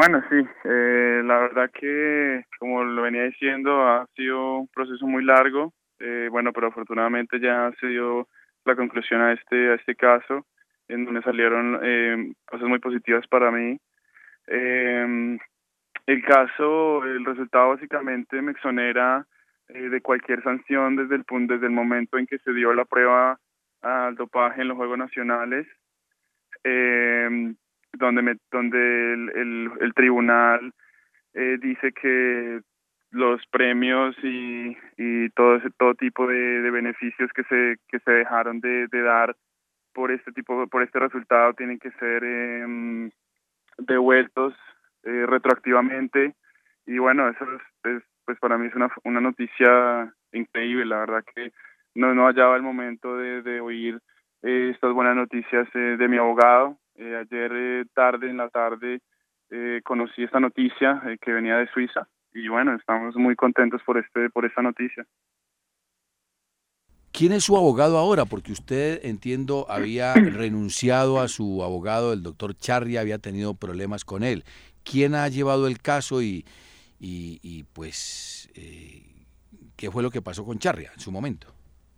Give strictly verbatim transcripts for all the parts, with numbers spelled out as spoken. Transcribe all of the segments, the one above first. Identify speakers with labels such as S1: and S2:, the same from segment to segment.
S1: Bueno, sí, eh, la verdad que, como lo venía diciendo, ha sido un proceso muy largo, eh, bueno, pero afortunadamente ya se dio la conclusión a este, a este caso, en donde salieron eh, cosas muy positivas para mí. Eh, el caso, el resultado básicamente me exonera eh, de cualquier sanción desde el punto, desde el momento en que se dio la prueba al dopaje en los Juegos Nacionales, eh, donde me, donde el, el, el tribunal eh, dice que los premios y, y todo ese todo tipo de, de beneficios que se que se dejaron de, de dar por este tipo por este resultado tienen que ser eh, devueltos eh, retroactivamente. Y bueno, eso es, es, pues para mí es una una noticia increíble. La verdad que no no hallaba el momento de, de oír eh, estas buenas noticias eh, de mi abogado. Eh, ayer eh, tarde en la tarde eh, conocí esta noticia eh, que venía de Suiza, y bueno, estamos muy contentos por este por esta noticia.
S2: ¿Quién es su abogado ahora? Porque usted, entiendo, había renunciado a su abogado, el doctor Charria, había tenido problemas con él. ¿Quién ha llevado el caso y, y, y pues, eh, qué fue lo que pasó con Charria en su momento?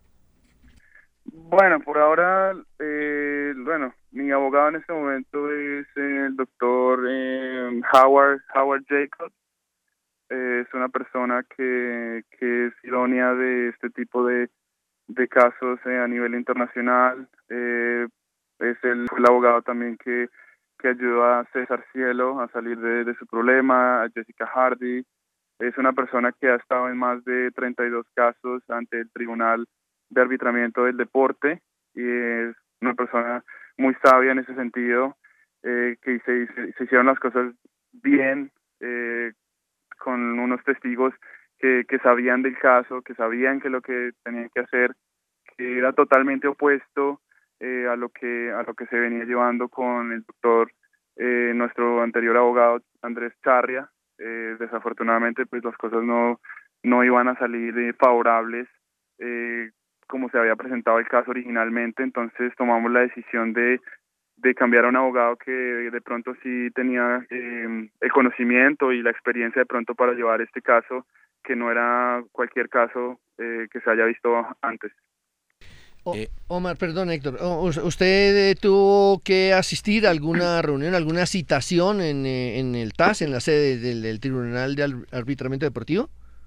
S1: Bueno, por ahora, eh, bueno, mi abogado en este momento es eh, el doctor eh, Howard Howard Jacobs. Eh, es una persona que, que es idónea de este tipo de, de casos eh, a nivel internacional. Eh, es el, fue el abogado también que, que ayudó a César Cielo a salir de, de su problema, a Jessica Hardy. Es una persona que ha estado en más de treinta y dos casos ante el Tribunal de Arbitramiento del Deporte, y es una persona muy sabia en ese sentido, eh, que se, se, se hicieron las cosas bien, eh, con unos testigos que, que sabían del caso, que sabían que lo que tenían que hacer, que era totalmente opuesto eh, a lo que a lo que se venía llevando con el doctor, eh, nuestro anterior abogado Andrés Charria. Eh, desafortunadamente, pues las cosas no no iban a salir eh, favorables, eh, como se había presentado el caso originalmente. Entonces tomamos la decisión de de cambiar a un abogado que de pronto sí tenía eh, el conocimiento y la experiencia de pronto para llevar este caso, que no era cualquier caso eh, que se haya visto antes.
S3: O-
S2: Eh,
S3: Omar, perdón, Héctor. O- us- ¿Usted eh, tuvo que asistir a alguna reunión, alguna citación en, eh, en el T A S, en la sede del, del Tribunal de Al- Arbitramiento Deportivo?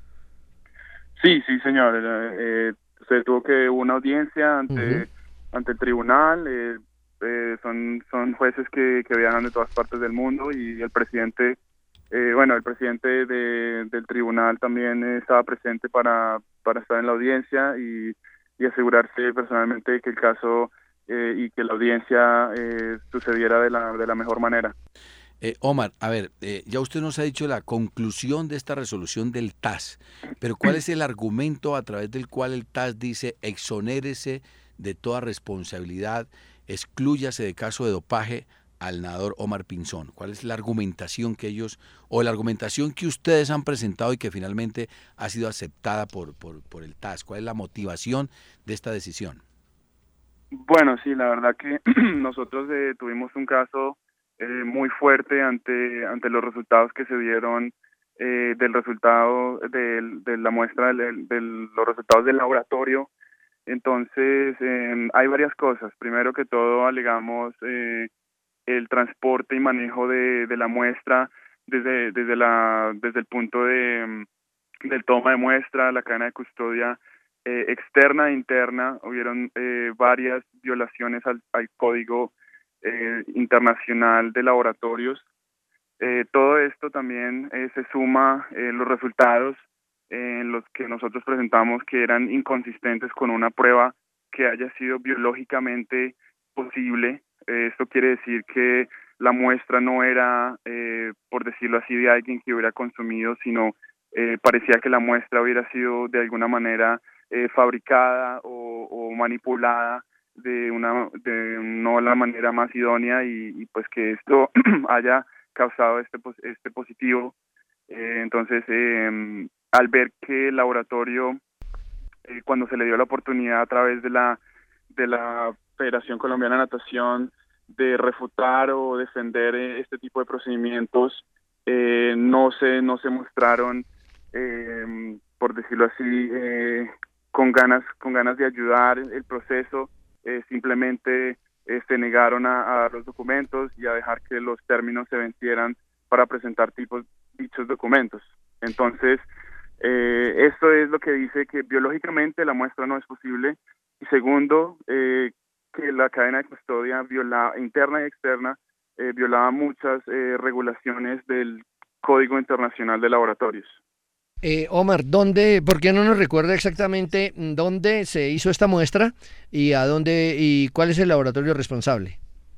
S1: Sí, sí, señor. Eh, eh, se tuvo que una audiencia
S3: Ujú.
S1: ante ante el tribunal. Eh, eh, son son jueces que, que viajan de todas partes del mundo, y el presidente, eh, bueno, el presidente de, del tribunal también eh, estaba presente para para estar en la audiencia y, y asegurarse personalmente que el caso eh, y que la audiencia eh, sucediera de la de la mejor manera.
S2: eh, Omar, a ver, eh, ya usted nos ha dicho la conclusión de esta resolución del T A S, pero ¿cuál es el argumento a través del cual el T A S dice exonérese de toda responsabilidad, exclúyase de caso de dopaje al nadador Omar Pinzón? ¿Cuál es la argumentación que ellos, o la argumentación que ustedes han presentado y que finalmente ha sido aceptada por, por, por el T A S? ¿Cuál es la motivación de esta decisión?
S1: Bueno, sí, la verdad que nosotros eh, tuvimos un caso eh, muy fuerte ante ante los resultados que se dieron, eh, del resultado del- de la muestra del, del- los resultados del laboratorio. Entonces, eh, hay varias cosas. Primero que todo, alegamos eh, el transporte y manejo de, de la muestra desde desde la desde el punto de mm, del toma de muestra, la cadena de custodia eh, externa e interna. Hubieron eh, varias violaciones al, al código eh, internacional de laboratorios. Eh, todo esto también eh, se suma eh, los resultados eh, en los que nosotros presentamos, que eran inconsistentes con una prueba que haya sido biológicamente posible. Eh, esto quiere decir que la muestra no era, eh, por decirlo así, de alguien que hubiera consumido, sino eh, parecía que la muestra hubiera sido de alguna manera eh, fabricada o, o manipulada de una de no la manera más idónea, y, y pues que esto haya causado este este positivo. Eh, entonces, eh, al ver que el laboratorio, eh, cuando se le dio la oportunidad a través de la de la Federación Colombiana de Natación de refutar o defender eh, este tipo de procedimientos, eh, no se no se mostraron, eh, por decirlo así, eh, con ganas con ganas de ayudar el proceso. Eh, simplemente eh, se negaron a, a dar los documentos y a dejar que los términos se vencieran para presentar tipos dichos documentos. Entonces, eh, esto es lo que dice que biológicamente la muestra no es posible, y segundo, eh, que la cadena de custodia viola, interna y externa, eh, violaba muchas eh, regulaciones del Código Internacional de Laboratorios.
S3: Eh, Omar, ¿dónde, por qué no nos recuerda exactamente dónde se hizo esta muestra y a dónde y cuál es el laboratorio responsable?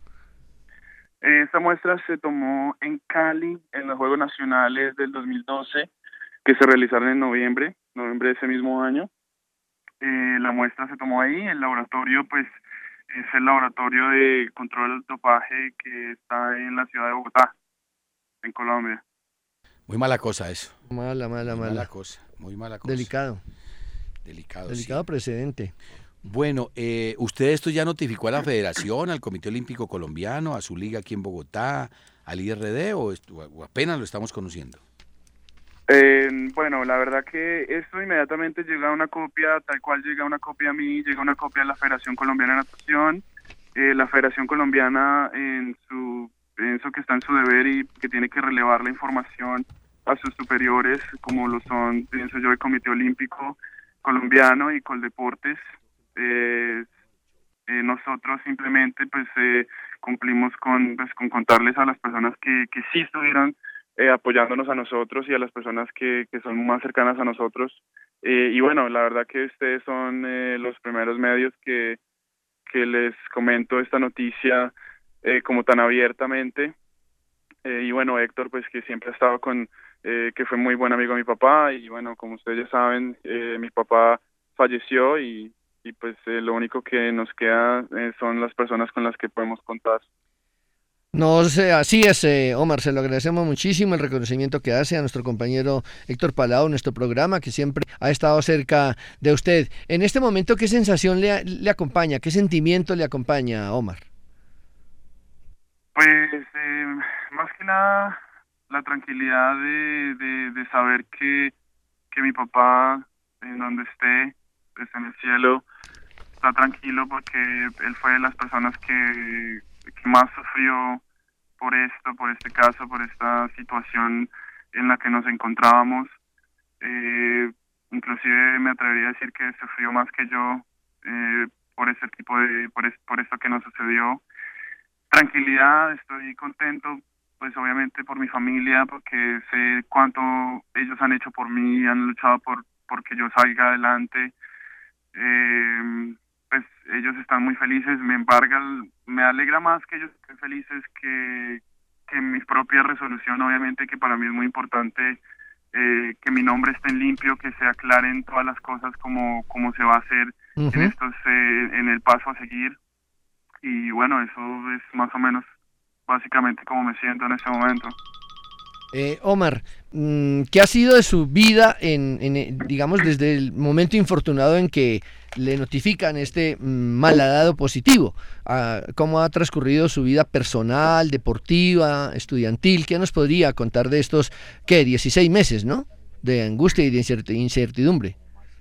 S1: Eh, esta muestra se tomó en Cali en los Juegos Nacionales del dos mil doce, que se realizaron en noviembre, noviembre de ese mismo año. Eh, la muestra se tomó ahí. El laboratorio, pues, es el laboratorio de control del dopaje que está en la ciudad de Bogotá, en Colombia.
S2: Muy mala cosa eso.
S3: Mala, mala,
S2: Muy
S3: mala.
S2: mala cosa, muy mala cosa.
S3: Delicado.
S2: Delicado,
S3: Delicado
S2: sí.
S3: precedente.
S2: Bueno, eh, ¿usted esto ya notificó a la Federación, al Comité Olímpico Colombiano, a su liga aquí en Bogotá, al I R D, o, esto- o apenas lo estamos conociendo?
S1: Eh, bueno, la verdad que esto inmediatamente llega una copia, tal cual llega una copia a mí, llega una copia a la Federación Colombiana de Natación. Eh, la Federación Colombiana, en su, pienso que está en su deber y que tiene que relevar la información a sus superiores, como lo son, pienso yo, el Comité Olímpico Colombiano y Coldeportes. Eh, eh, nosotros simplemente pues eh, cumplimos con, pues, con contarles a las personas que, que sí estuvieran eh, apoyándonos a nosotros y a las personas que, que son más cercanas a nosotros. Eh, y bueno, la verdad que ustedes son eh, los primeros medios que, que les comento esta noticia eh, como tan abiertamente. Eh, y bueno, Héctor, pues que siempre ha estado con, eh, que fue muy buen amigo de mi papá, y bueno, como ustedes ya saben, eh, mi papá falleció, y, y pues eh, lo único que nos queda eh, son las personas con las que podemos contar.
S3: No sé, así es, eh, Omar, se lo agradecemos muchísimo el reconocimiento que hace a nuestro compañero Héctor Palau, nuestro programa, que siempre ha estado cerca de usted. En este momento, ¿qué sensación le, le acompaña? ¿Qué sentimiento le acompaña, Omar?
S1: Pues eh, más que nada la tranquilidad de, de, de saber que, que mi papá, en donde esté, pues en el cielo, está tranquilo, porque él fue de las personas que, que más sufrió por esto, por este caso, por esta situación en la que nos encontrábamos. Eh, Inclusive me atrevería a decir que sufrió más que yo, eh, por ese tipo de, por, es, por esto que nos sucedió. Tranquilidad, estoy contento, pues obviamente por mi familia, porque sé cuánto ellos han hecho por mí, han luchado por porque yo salga adelante. Eh, pues ellos están muy felices. Me embarga, el- me alegra más que ellos estén felices que, que mi propia resolución, obviamente, que para mí es muy importante, eh, que mi nombre esté en limpio, que se aclaren todas las cosas como, como se va a hacer en
S3: Ujú.
S1: estos, eh, en el paso a seguir. Y bueno, eso es más o menos básicamente como me siento en este momento.
S3: Eh, Omar, mm, ¿qué ha sido de su vida en, en, eh, digamos, desde el momento infortunado en que le notifican este mm, malhadado positivo? Ah, ¿cómo ha transcurrido su vida personal, deportiva, estudiantil? ¿Qué nos podría contar de estos, qué, dieciséis meses, ¿no? De angustia y de incert- incertidumbre.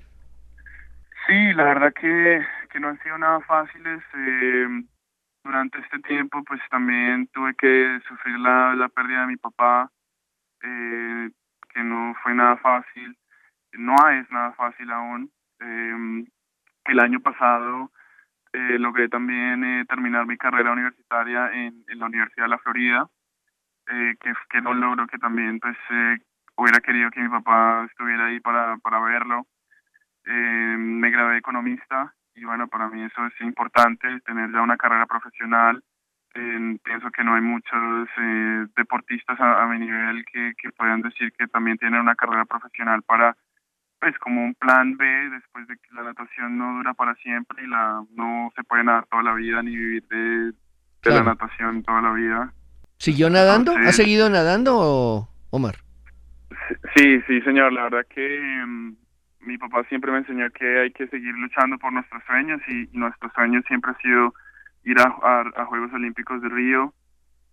S1: Sí, la verdad que, que no han sido nada fáciles. Eh, durante este tiempo, pues también tuve que sufrir la, la pérdida de mi papá, eh, que no fue nada fácil, no es nada fácil aún. Eh, el año pasado eh, logré también eh, terminar mi carrera universitaria en, en la Universidad de la Florida, eh, que, que no logro, que también pues eh, hubiera querido que mi papá estuviera ahí para, para verlo. Eh, me gradué de economista, y bueno, para mí eso es importante, tener ya una carrera profesional. Eh, pienso que no hay muchos eh, deportistas a, a mi nivel que, que puedan decir que también tienen una carrera profesional para, pues, como un plan B, después de que la natación no dura para siempre, y la no se puede nadar toda la vida ni vivir de, de la
S3: Claro.
S1: natación toda la vida.
S3: ¿Siguió nadando? ¿Ha
S1: Entonces,
S3: seguido nadando, Omar?
S1: sí, sí, señor. La verdad que mm, mi papá siempre me enseñó que hay que seguir luchando por nuestros sueños, y, y nuestro sueño siempre ha sido ir a, a, a Juegos Olímpicos de Río.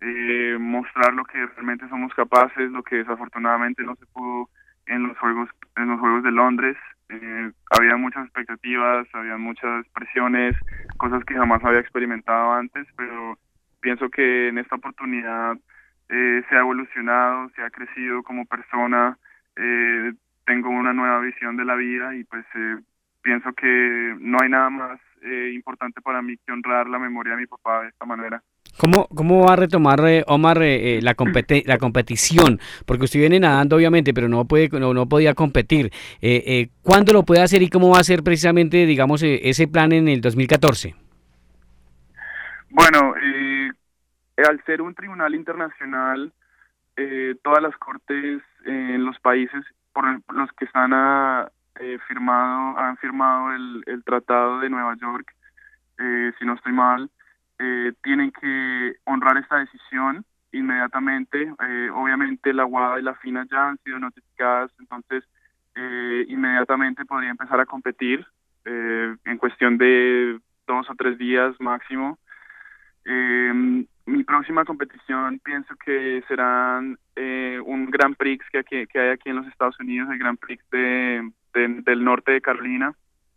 S1: eh, mostrar lo que realmente somos capaces, lo que desafortunadamente no se pudo en los Juegos, en los Juegos de Londres. Eh, había muchas expectativas, había muchas presiones, cosas que jamás había experimentado antes, pero pienso que en esta oportunidad eh, se ha evolucionado, se ha crecido como persona, eh, tengo una nueva visión de la vida y pues eh, pienso que no hay nada más eh, importante para mí que honrar la memoria de mi papá de esta manera.
S4: ¿Cómo, cómo va a retomar eh, Omar eh, eh, la, competi- la competición? Porque usted viene nadando obviamente, pero no puede no, no podía competir. Eh, eh, ¿Cuándo lo puede hacer y cómo va a ser precisamente, digamos, eh, ese plan en el dos mil catorce?
S1: Bueno, eh, al ser un tribunal internacional, eh, todas las cortes eh, en los países por el- los que están a, eh, firmado, han firmado el, el Tratado de Nueva York, eh, si no estoy mal, eh, tienen que honrar esta decisión inmediatamente. Eh, obviamente la WADA y la FINA ya han sido notificadas, entonces eh, inmediatamente podría empezar a competir eh, en cuestión de dos o tres días máximo. Eh, mi próxima competición pienso que serán eh, un Grand Prix que, aquí, que hay aquí en los Estados Unidos, el Grand Prix de, de- del norte de Carolina.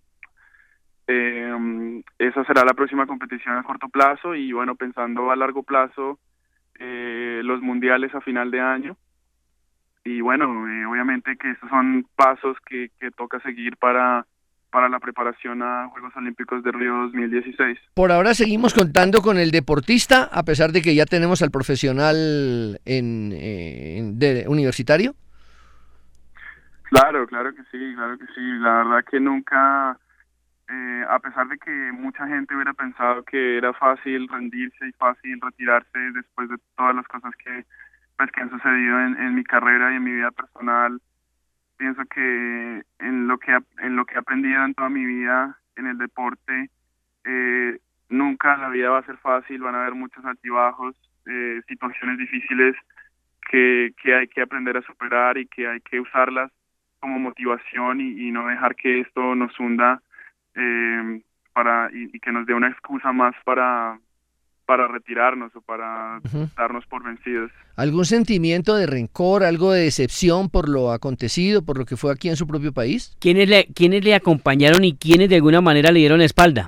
S1: Eh, esa será la próxima competición a corto plazo y bueno, pensando a largo plazo, eh, los mundiales a final de año. Y bueno, eh, obviamente que estos son pasos que, que toca seguir para, para la preparación a Juegos Olímpicos de Río dos mil dieciséis.
S3: Por ahora seguimos contando con el deportista, a pesar de que ya tenemos al profesional en, eh, en- de universitario.
S1: Claro, claro que sí, claro que sí. La verdad que nunca, eh, a pesar de que mucha gente hubiera pensado que era fácil rendirse y fácil retirarse después de todas las cosas que, pues, que han sucedido en, en mi carrera y en mi vida personal, pienso que en lo que ap- en lo que he aprendido en toda mi vida en el deporte, eh, nunca la vida va a ser fácil, van a haber muchos altibajos, eh, situaciones difíciles que, que hay que aprender a superar y que hay que usarlas como motivación y, y no dejar que esto nos hunda, eh, para y, y que nos dé una excusa más para para retirarnos o para
S3: Ujú.
S1: darnos por vencidos.
S3: ¿Algún sentimiento de rencor, algo de decepción por lo acontecido, por lo que fue aquí en su propio país?
S4: ¿Quiénes le, quiénes le acompañaron y quiénes de alguna manera le dieron la espalda?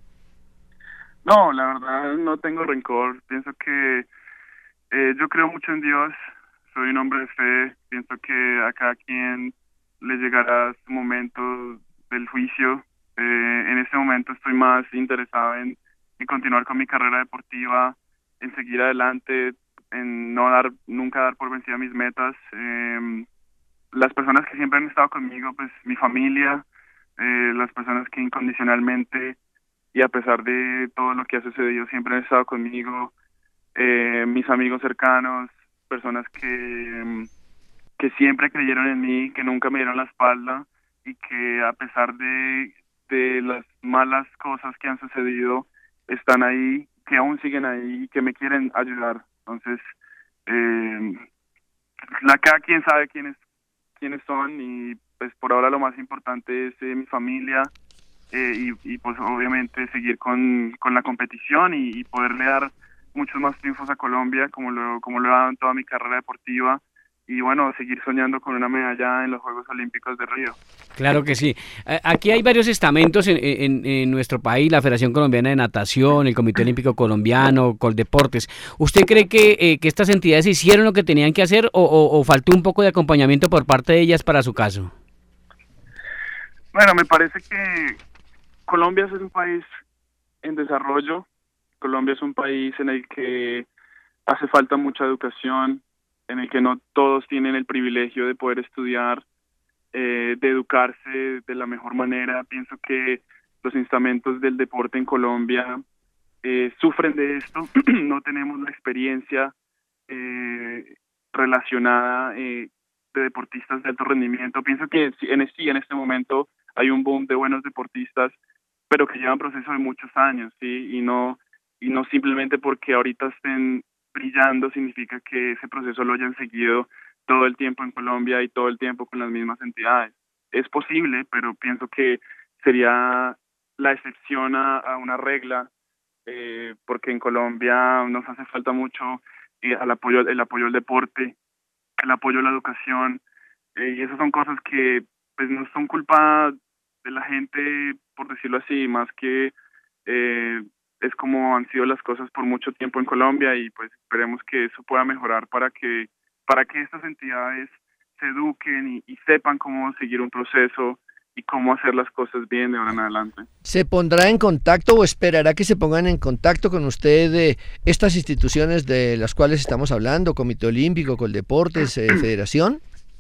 S1: No, la verdad no tengo rencor. Pienso que eh, yo creo mucho en Dios. Soy un hombre de fe. Pienso que a cada quien le llegará su momento del juicio. Eh, en este momento estoy más interesado en, en continuar con mi carrera deportiva, en seguir adelante, en no dar, nunca dar por vencida mis metas. Eh, las personas que siempre han estado conmigo, pues mi familia, eh, las personas que incondicionalmente y a pesar de todo lo que ha sucedido siempre han estado conmigo, eh, mis amigos cercanos, personas que, mm, que siempre creyeron en mí, que nunca me dieron la espalda y que a pesar de, de las malas cosas que han sucedido, están ahí, que aún siguen ahí y que me quieren ayudar. Entonces, eh, la, cada quien sabe quiénes, quiénes son y pues por ahora lo más importante es eh, mi familia, eh, y, y pues obviamente seguir con, con la competición y, y poderle dar muchos más triunfos a Colombia como lo, como lo he dado en toda mi carrera deportiva y bueno, seguir soñando con una medalla en los Juegos Olímpicos de Río.
S4: Claro que sí. Eh, Aquí hay varios estamentos en, en- en nuestro país, la Federación Colombiana de Natación, el Comité Olímpico Colombiano, Coldeportes. ¿Usted cree que, eh, que estas entidades hicieron lo que tenían que hacer o, o- o faltó un poco de acompañamiento por parte de ellas para su caso?
S1: Bueno, me parece que Colombia es un país en desarrollo. Colombia es un país en el que hace falta mucha educación, en el que no todos tienen el privilegio de poder estudiar, eh, de educarse de la mejor manera. Pienso que los estamentos del deporte en Colombia eh, sufren de esto. No tenemos la experiencia eh, relacionada eh, de deportistas de alto rendimiento. Pienso que sí, en, sí, en este momento hay un boom de buenos deportistas, pero que llevan proceso de muchos años, sí, y no y no simplemente porque ahorita estén brillando significa que ese proceso lo hayan seguido todo el tiempo en Colombia y todo el tiempo con las mismas entidades. Es posible, pero pienso que sería la excepción a, a una regla, eh, porque en Colombia nos hace falta mucho eh, al apoyo, el apoyo al deporte, el apoyo a la educación, eh, y esas son cosas que pues no son culpa de la gente, por decirlo así, más que eh, es como han sido las cosas por mucho tiempo en Colombia, y pues esperemos que eso pueda mejorar para que para que estas entidades se eduquen y, y sepan cómo seguir un proceso y cómo hacer las cosas bien de ahora en adelante.
S3: ¿Se pondrá en contacto o esperará que se pongan en contacto con usted eh, estas instituciones de las cuales estamos hablando, Comité Olímpico, Coldeportes, eh, Federación?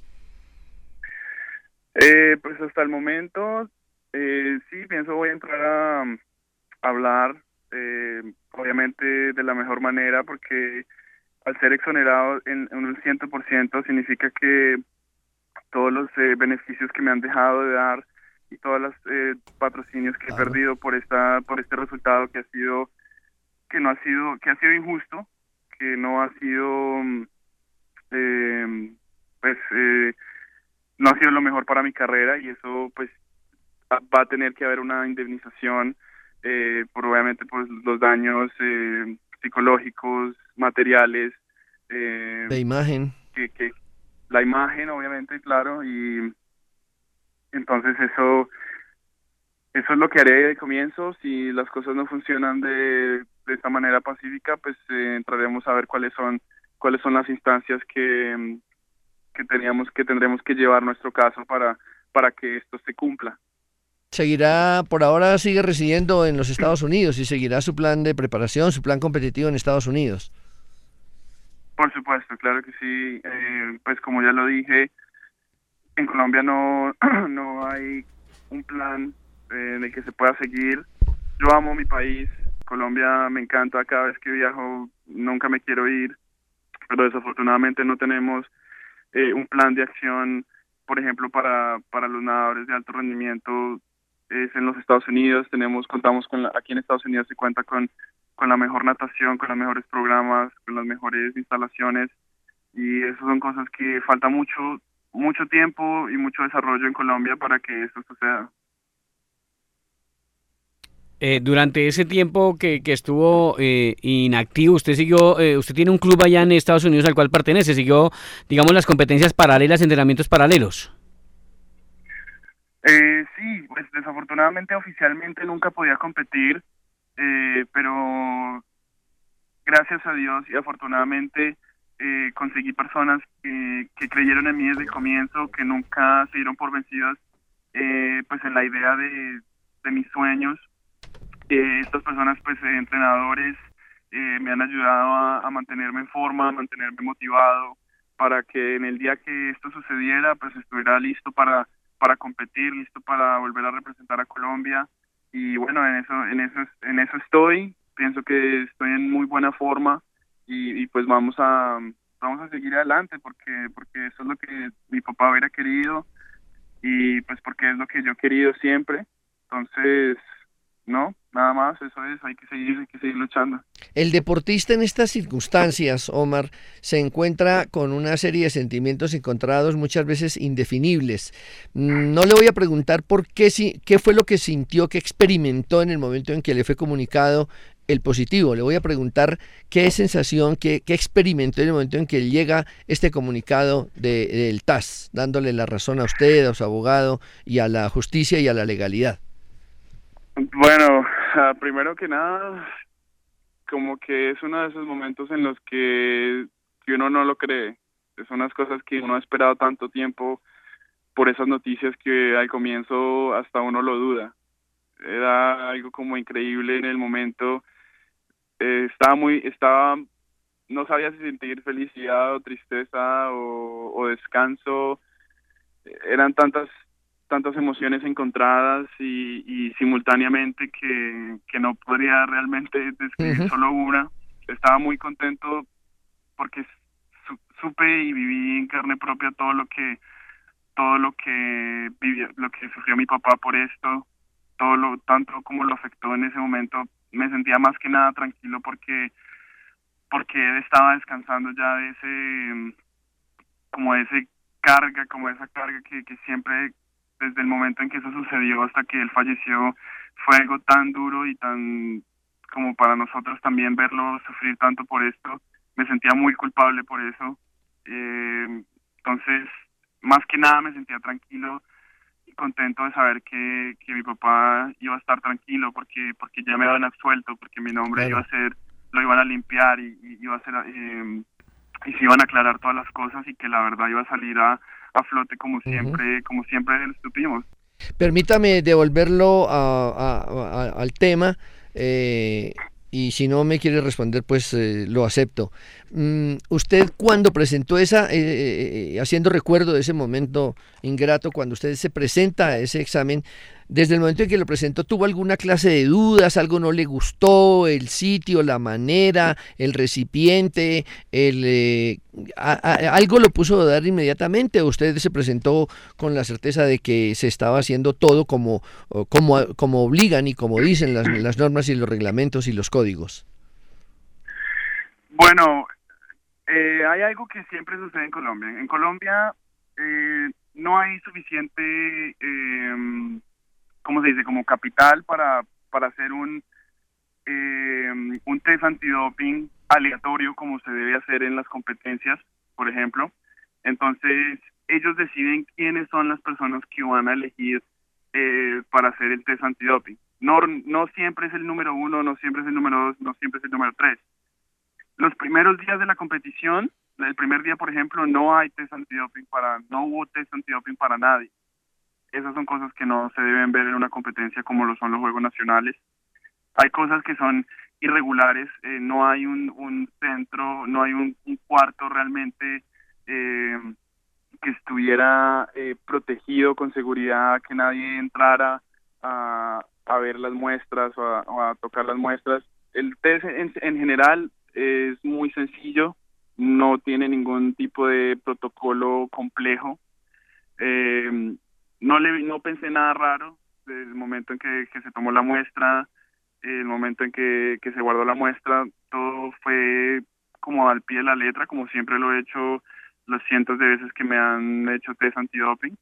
S1: Eh, pues hasta el momento, eh, sí, pienso voy a entrar a, a hablar, eh, obviamente de la mejor manera, porque al ser exonerado en, en un cien por ciento significa que todos los eh, beneficios que me han dejado de dar y todos los eh, patrocinios que
S3: Claro.
S1: he perdido por esta por este resultado que ha sido que no ha sido que ha sido injusto, que no ha sido eh, pues eh, no ha sido lo mejor para mi carrera, y eso pues va a tener que haber una indemnización eh, por obviamente pues los daños eh, psicológicos, materiales, eh,
S3: De imagen.
S1: que, que la imagen obviamente, claro, y entonces eso eso es lo que haré de comienzo. Si las cosas no funcionan de, de esta manera pacífica, pues eh, entraremos a ver cuáles son cuáles son las instancias que que teníamos que tendremos que llevar nuestro caso para para que esto se cumpla.
S3: Seguirá, por ahora sigue residiendo en los Estados Unidos y seguirá su plan de preparación, su plan competitivo en Estados Unidos.
S1: Por supuesto, claro que sí. Eh, pues como ya lo dije, en Colombia no no hay un plan eh, en el que se pueda seguir. Yo amo mi país, Colombia me encanta, cada vez que viajo nunca me quiero ir, pero desafortunadamente no tenemos eh, un plan de acción, por ejemplo, para para los nadadores de alto rendimiento. Es en los Estados Unidos, tenemos contamos con la, aquí en Estados Unidos se cuenta con con la mejor natación, con los mejores programas, con las mejores instalaciones, y eso son cosas que falta mucho mucho tiempo y mucho desarrollo en Colombia para que esto suceda.
S4: Eh, durante ese tiempo que, que estuvo eh, inactivo, usted siguió, eh, usted tiene un club allá en Estados Unidos al cual pertenece, siguió, digamos, las competencias paralelas, entrenamientos paralelos.
S1: Eh, sí, pues desafortunadamente oficialmente nunca podía competir, eh, pero gracias a Dios y afortunadamente eh, conseguí personas que, que creyeron en mí desde el comienzo, que nunca se dieron por vencidas eh, pues en la idea de, de mis sueños. Eh, estas personas, pues eh, entrenadores, eh, me han ayudado a, a mantenerme en forma, a mantenerme motivado, para que en el día que esto sucediera, pues estuviera listo para para competir, listo para volver a representar a Colombia. Y bueno, en eso en eso en eso estoy. Pienso que estoy en muy buena forma, y, y pues vamos a vamos a seguir adelante, porque porque eso es lo que mi papá hubiera querido, y pues porque es lo que yo he querido siempre. Entonces, no, nada más, eso es, hay que seguir, hay que seguir luchando.
S3: El deportista en estas circunstancias, Omar, se encuentra con una serie de sentimientos encontrados, muchas veces indefinibles. No le voy a preguntar por qué, si, qué fue lo que sintió, qué experimentó en el momento en que le fue comunicado el positivo. Le voy a preguntar qué sensación, qué, qué experimentó en el momento en que llega este comunicado de, del T A S, dándole la razón a usted, a su abogado y a la justicia y a la legalidad.
S1: Bueno, uh, primero que nada, como que es uno de esos momentos en los que, que uno no lo cree. Son unas cosas que uno ha esperado tanto tiempo por esas noticias que al comienzo hasta uno lo duda. Era algo como increíble en el momento. Eh, estaba muy, estaba, no sabía si sentir felicidad o tristeza o, o descanso. Eran tantas tantas emociones encontradas y, y simultáneamente que, que no podría realmente describir uh-huh. solo una. Estaba muy contento porque su, supe y viví en carne propia todo lo que todo lo que vivió, lo que sufrió mi papá por esto, todo lo tanto como lo afectó en ese momento. Me sentía más que nada tranquilo porque porque él estaba descansando ya de ese como de ese carga, como esa carga que, que siempre desde el momento en que eso sucedió hasta que él falleció, fue algo tan duro y tan como para nosotros también verlo sufrir tanto por esto. me sentía muy culpable por eso. Eh, entonces, más que nada me sentía tranquilo y contento de saber que, que mi papá iba a estar tranquilo porque porque ya me habían absuelto, porque mi nombre
S3: Claro.
S1: iba a ser, lo iban a limpiar y, y iba a ser, eh, y se iban a aclarar todas las cosas y que la verdad iba a salir a, a flote como
S3: Ujú.
S1: siempre, como siempre supimos.
S3: Permítame devolverlo a- a- a- al tema, eh, y si no me quiere responder, pues eh, lo acepto. Mm, usted cuando presentó esa, eh, eh, eh, haciendo recuerdo de ese momento ingrato, cuando usted se presenta a ese examen, desde el momento en que lo presentó, ¿tuvo alguna clase de dudas? ¿Algo no le gustó? ¿El sitio, la manera, el recipiente, el, eh, a- a- algo lo puso a dudar inmediatamente? ¿O usted se presentó con la certeza de que se estaba haciendo todo como, o como, como obligan y como dicen las, las normas y los reglamentos y los códigos?
S1: Bueno, eh, hay algo que siempre sucede en Colombia. En Colombia eh, no hay suficiente, eh, ¿cómo se dice? Como capital para, para hacer un, eh, un test antidoping aleatorio como se debe hacer en las competencias, por ejemplo. Entonces, ellos deciden quiénes son las personas que van a elegir eh, para hacer el test antidoping. No, no siempre es el número uno, no siempre es el número dos, no siempre es el número tres. Los primeros días de la competición, el primer día, por ejemplo, no hay test antidoping para, no hubo test antidoping para nadie. Esas son cosas que no se deben ver en una competencia como lo son los Juegos Nacionales. Hay cosas que son irregulares, eh, no hay un, un centro, no hay un, un cuarto realmente eh, que estuviera eh, protegido con seguridad, que nadie entrara a, a ver las muestras o a, o a tocar las muestras. El test en, en general es muy sencillo, no tiene ningún tipo de protocolo complejo. Eh, no le no pensé nada raro desde el momento en que, que se tomó la muestra, el momento en que, que se guardó la muestra, todo fue como al pie de la letra, como siempre lo he hecho las cientos de veces que me han hecho test antidoping.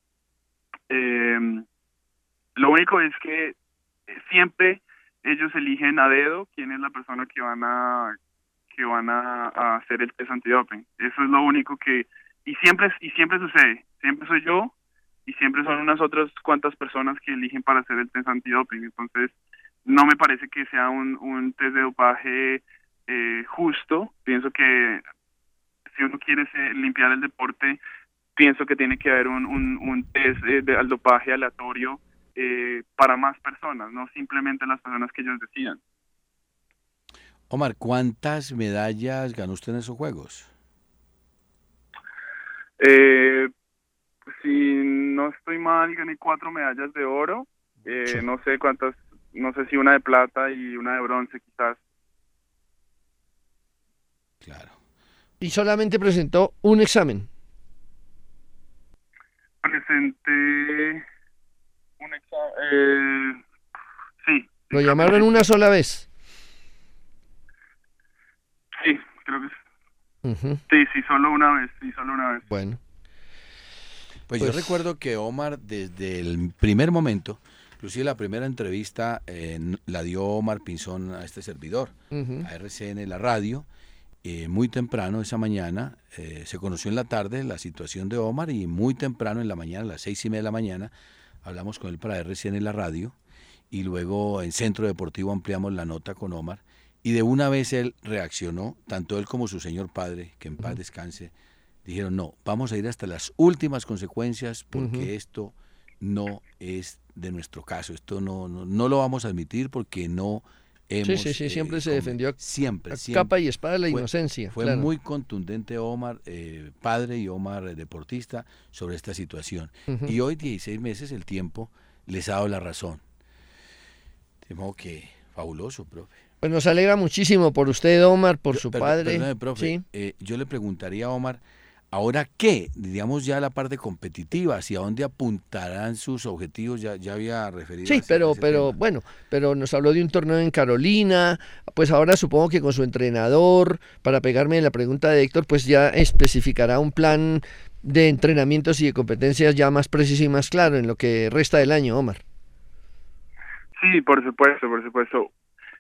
S1: Eh, lo único es que siempre ellos eligen a dedo quién es la persona que van a que van a, a hacer el test antidoping. Eso es lo único que y siempre y siempre sucede. Siempre soy yo y siempre son unas otras cuantas personas que eligen para hacer el test antidoping. Entonces, no me parece que sea un, un test de dopaje eh, justo. Pienso que si uno quiere ser, limpiar el deporte, pienso que tiene que haber un, un, un test eh, de, al dopaje aleatorio eh, para más personas, no simplemente las personas que ellos decidan.
S2: Omar, ¿cuántas medallas ganó usted en esos Juegos?
S1: Eh, si no estoy mal, gané cuatro medallas de oro. Eh,
S3: Sí.
S1: No sé cuántas, no sé si una de plata y una de bronce quizás.
S2: Claro.
S3: Y solamente presentó un examen.
S1: Presenté un examen. Eh, sí.
S3: Lo
S1: sí,
S3: llamaron
S1: creo que
S3: una sola vez.
S1: Sí, sí, creo que sí.
S3: Ujú.
S1: Sí, sí, solo una vez, sí, solo una vez.
S3: Bueno.
S2: Pues,
S3: Pues-
S2: yo recuerdo que Omar desde el primer momento, inclusive la primera entrevista eh, n- la dio Omar Pinzón a este servidor,
S3: Ujú.
S2: a R C N, la radio, eh, muy temprano esa mañana, eh, se conoció en la tarde la situación de Omar y muy temprano en la mañana, a las seis y media de la mañana, hablamos con él para R C N, la radio, y luego en Centro Deportivo ampliamos la nota con Omar y de una vez él reaccionó, tanto él como su señor padre, que en paz descanse, dijeron, no, vamos a ir hasta las últimas consecuencias porque
S3: Ujú.
S2: esto no es de nuestro caso, esto no, no, no lo vamos a admitir porque no hemos...
S3: Sí, sí, sí, siempre
S2: eh,
S3: se
S2: come-
S3: defendió a
S2: Siempre,
S3: A
S2: siempre.
S3: capa y espada de la
S2: Fue-
S3: inocencia.
S2: Fue
S3: claro.
S2: muy contundente Omar, eh, padre y Omar, eh, deportista, sobre esta situación.
S3: Ujú.
S2: Y hoy, dieciséis meses, el tiempo les ha dado la razón. De modo que, fabuloso, profe.
S3: Pues nos alegra muchísimo por usted, Omar, por
S2: Yo-
S3: su
S2: perdón-
S3: padre.
S2: Perdóneme, profe.
S3: Sí.
S2: eh, yo le preguntaría a Omar, ¿ahora qué? Digamos ya la parte competitiva, ¿hacia dónde apuntarán sus objetivos? Ya, ya había referido a
S3: Sí,
S2: ese-
S3: pero,
S2: a ese
S3: pero
S2: tema.
S3: bueno, pero nos habló de un torneo en Carolina, pues ahora supongo que con su entrenador, para pegarme en la pregunta de Héctor, pues ya especificará un plan de entrenamientos y de competencias ya más preciso y más claro en lo que resta del año, Omar.
S1: Sí, por supuesto, por supuesto.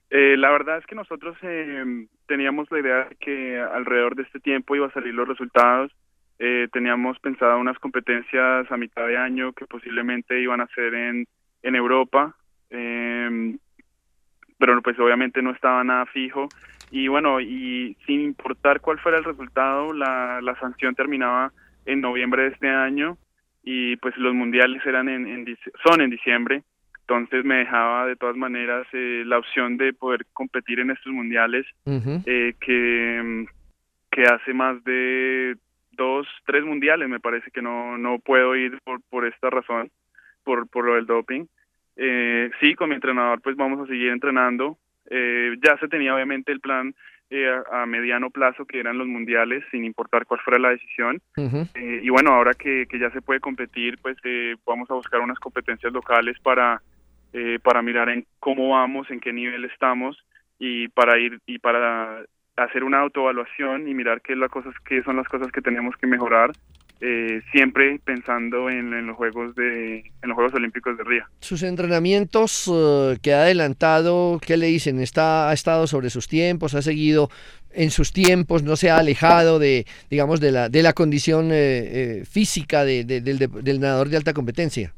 S1: Eh, la verdad es que nosotros eh, teníamos la idea de que alrededor de este tiempo iba a salir los resultados. Eh, teníamos pensado unas competencias a mitad de año que posiblemente iban a ser en, en Europa, eh, pero pues obviamente no estaba nada fijo. Y bueno, y sin importar cuál fuera el resultado, la, la sanción terminaba en noviembre de este año y pues los mundiales eran en, en son en diciembre. Entonces me dejaba de todas maneras eh, la opción de poder competir en estos mundiales, uh-huh. eh, que, que hace más de dos, tres mundiales me parece que no no puedo ir por, por esta razón, por, por lo del doping. Eh, sí, con mi entrenador pues vamos a seguir entrenando. Eh, ya se tenía obviamente el plan eh, a, a mediano plazo, que eran los mundiales, sin importar cuál fuera la decisión. Uh-huh. Eh, y bueno, ahora que, que ya se puede competir, pues eh, vamos a buscar unas competencias locales para... Eh, para mirar en cómo vamos, en qué nivel estamos y para ir y para hacer una autoevaluación y mirar qué es la cosas, qué son las cosas que tenemos que mejorar, eh, siempre pensando en, en los juegos de en los Juegos Olímpicos de Río.
S3: Sus entrenamientos uh, que ha adelantado, ¿qué le dicen? ¿Está ha estado sobre sus tiempos? ¿Ha seguido en sus tiempos? ¿No se ha alejado de, digamos, de la de la condición eh, eh, física de, de, del, de, del nadador de alta competencia?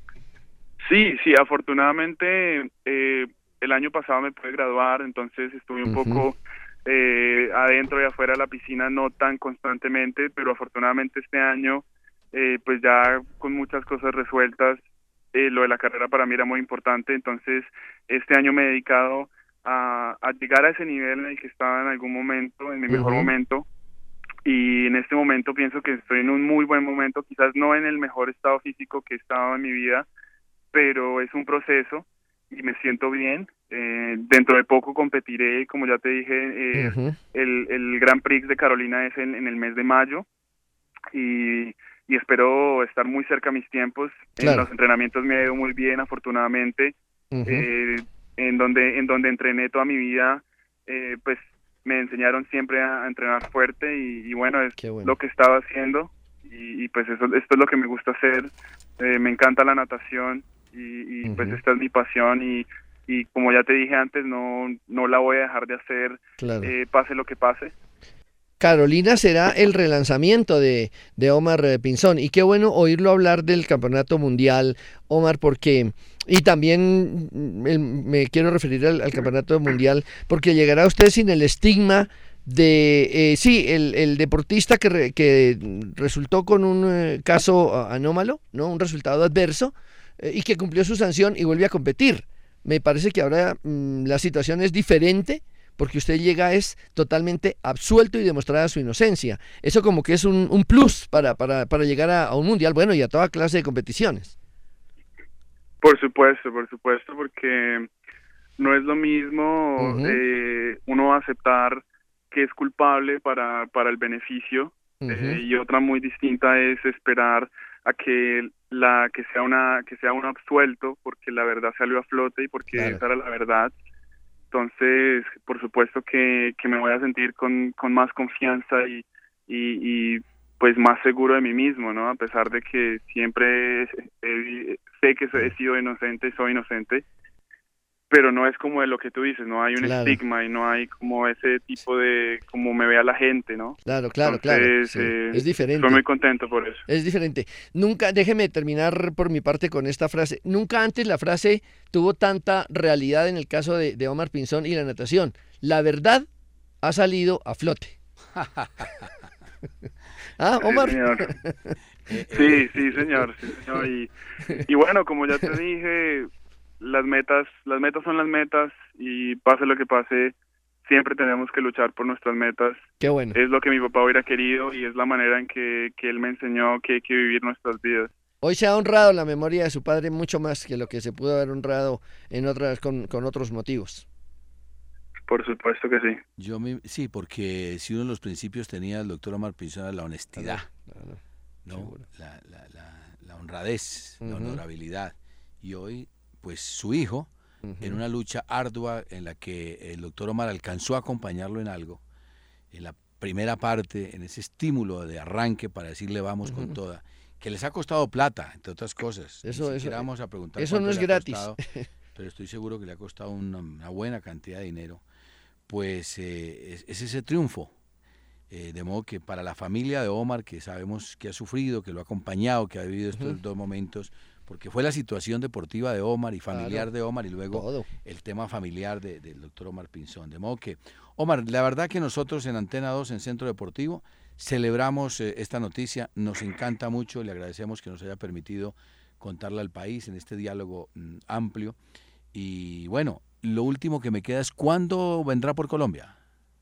S1: Sí, sí, afortunadamente eh, el año pasado me pude graduar, entonces estuve un uh-huh. poco eh, adentro y afuera de la piscina, no tan constantemente, pero afortunadamente este año, eh, pues ya con muchas cosas resueltas, eh, lo de la carrera para mí era muy importante, entonces este año me he dedicado a, a llegar a ese nivel en el que estaba en algún momento, en mi uh-huh. mejor momento, y en este momento pienso que estoy en un muy buen momento, quizás no en el mejor estado físico que he estado en mi vida, pero es un proceso y me siento bien. Eh, dentro de poco competiré, como ya te dije, eh, uh-huh. el, el Grand Prix de Carolina es en, en el mes de mayo y, y espero estar muy cerca a mis tiempos. Claro. En los entrenamientos me ha ido muy bien, afortunadamente. Uh-huh. Eh, en donde en donde entrené toda mi vida, eh, pues me enseñaron siempre a, a entrenar fuerte y, y bueno, es bueno. lo que estaba haciendo y, y pues eso esto es lo que me gusta hacer. Eh, me encanta la natación. Y, y uh-huh. pues esta es mi pasión y, y como ya te dije antes, no no la voy a dejar de hacer, claro. eh, pase lo que pase.
S3: Carolina será el relanzamiento de, de Omar Pinzón y qué bueno oírlo hablar del campeonato mundial, Omar, porque y también el, me quiero referir al, al campeonato mundial porque llegará usted sin el estigma de, eh, sí, el, el deportista que, re, que resultó con un eh, caso anómalo, ¿no? Un resultado adverso, y que cumplió su sanción y vuelve a competir. Me parece que ahora mmm, la situación es diferente porque usted llega es totalmente absuelto y demostrada su inocencia. Eso como que es un, un plus para, para, para llegar a, a un mundial, bueno, y a toda clase de competiciones.
S1: Por supuesto, por supuesto, porque no es lo mismo uh-huh. eh, uno aceptar que es culpable para, para el beneficio uh-huh. eh, y otra muy distinta es esperar a que la que sea una que sea un absuelto porque la verdad salió a flote y porque claro. esa era la verdad. Entonces, por supuesto que, que me voy a sentir con, con más confianza y, y, y pues más seguro de mí mismo, ¿no? A pesar de que siempre he, he, sé que he sido inocente, soy inocente, pero no es como de lo que tú dices, no hay un claro. estigma y no hay como ese tipo de, como me ve a la gente, ¿no?
S3: Claro, claro, Entonces, claro. Sí. Eh, es diferente.
S1: Estoy muy contento por eso.
S3: Es diferente. Nunca, déjeme terminar por mi parte con esta frase. Nunca antes la frase tuvo tanta realidad en el caso de, de Omar Pinzón y la natación. La verdad ha salido a flote. ¿Ah, Omar?
S1: Sí, señor. Sí, sí, señor. Sí, señor. Y, y bueno, como ya te dije, las metas, las metas son las metas y pase lo que pase, siempre tenemos que luchar por nuestras metas.
S3: Qué bueno.
S1: Es lo que mi papá hubiera querido y es la manera en que, que él me enseñó que hay que vivir nuestras vidas.
S3: Hoy se ha honrado la memoria de su padre mucho más que lo que se pudo haber honrado en otras con, con otros motivos.
S1: Por supuesto que sí.
S2: Yo me, sí, porque si uno de los principios tenía el doctor Omar Pinzón era la honestidad, claro, claro, ¿no? La, la, la, la honradez, uh-huh. la honorabilidad. Y hoy, pues su hijo, uh-huh. en una lucha ardua en la que el doctor Omar alcanzó a acompañarlo en algo, en la primera parte, en ese estímulo de arranque para decirle vamos uh-huh. con toda, que les ha costado plata, entre otras cosas.
S3: Eso,
S2: Ni
S3: eso,
S2: vamos a preguntar
S3: eso no es gratis.
S2: pero estoy seguro que le ha costado una, una buena cantidad de dinero, pues eh, es, es ese triunfo. Eh, de modo que para la familia de Omar, que sabemos que ha sufrido, que lo ha acompañado, que ha vivido estos uh-huh. dos momentos, porque fue la situación deportiva de Omar y familiar claro. de Omar, y luego Todo. el tema familiar de, del doctor Omar Pinzón. De modo que, Omar, la verdad que nosotros en Antena dos, en Centro Deportivo, celebramos eh, esta noticia, nos encanta mucho, le agradecemos que nos haya permitido contarla al país en este diálogo mm, amplio. Y bueno, lo último que me queda es, ¿cuándo vendrá por Colombia?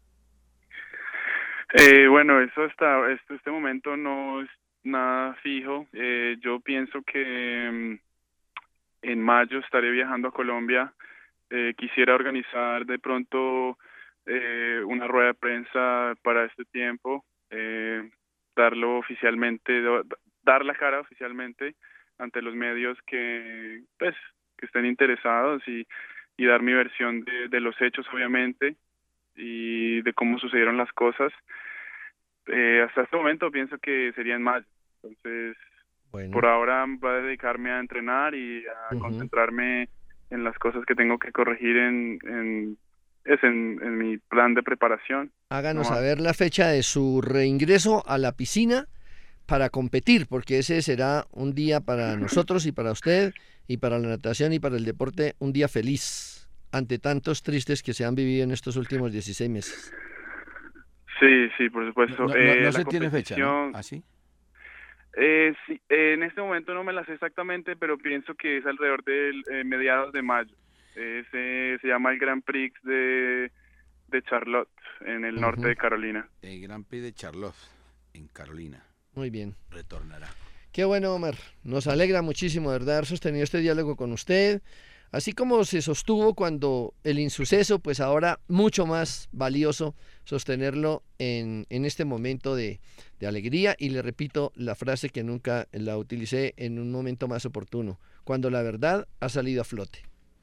S1: Eh, bueno, eso está, este, este momento no es nada fijo. Eh, yo pienso que um, en mayo estaré viajando a Colombia. Eh, quisiera organizar de pronto eh, una rueda de prensa para este tiempo, eh, darlo oficialmente, dar la cara oficialmente ante los medios que, pues, que estén interesados y, y dar mi versión de, de los hechos, obviamente, y de cómo sucedieron las cosas. Eh, hasta este momento pienso que sería en mayo. Entonces, bueno. por ahora voy a dedicarme a entrenar y a uh-huh. concentrarme en las cosas que tengo que corregir en, en, es en, en mi plan de preparación.
S3: Háganos no saber la fecha de su reingreso a la piscina para competir, porque ese será un día para nosotros y para usted y para la natación y para el deporte, un día feliz ante tantos tristes que se han vivido en estos últimos dieciséis meses.
S1: Sí, sí, por supuesto.
S2: No, no,
S1: eh,
S2: no se tiene fecha, ¿no? ¿Ah, sí?
S1: Eh, sí, eh, en este momento no me la sé exactamente, pero pienso que es alrededor de eh, mediados de mayo. Eh, se, se llama el Grand Prix de, de Charlotte, en el uh-huh. norte de Carolina.
S2: El Grand Prix de Charlotte, en Carolina.
S3: Muy bien.
S2: Retornará.
S3: Qué bueno, Omar. Nos alegra muchísimo, de verdad, haber sostenido este diálogo con usted. Así como se sostuvo cuando el insuceso, pues ahora mucho más valioso sostenerlo en, en este momento de, de alegría. Y le repito la frase que nunca la utilicé en un momento más oportuno, cuando la verdad ha salido a flote.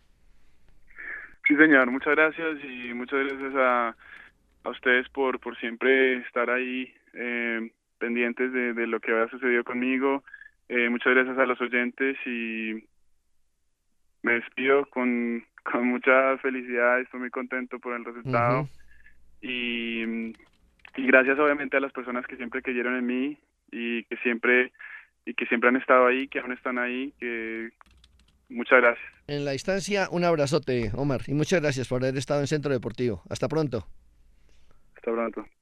S1: Sí, señor, muchas gracias y muchas gracias a, a ustedes por, por siempre estar ahí eh, pendientes de, de lo que ha sucedido conmigo. Eh, muchas gracias a los oyentes y me despido con, con mucha felicidad, estoy muy contento por el resultado. Uh-huh. y, y gracias obviamente a las personas que siempre creyeron en mí y que siempre y que siempre han estado ahí, que aún están ahí, que muchas gracias.
S3: En la instancia, un abrazote, Omar, y muchas gracias por haber estado en Centro Deportivo. Hasta pronto.
S1: Hasta pronto.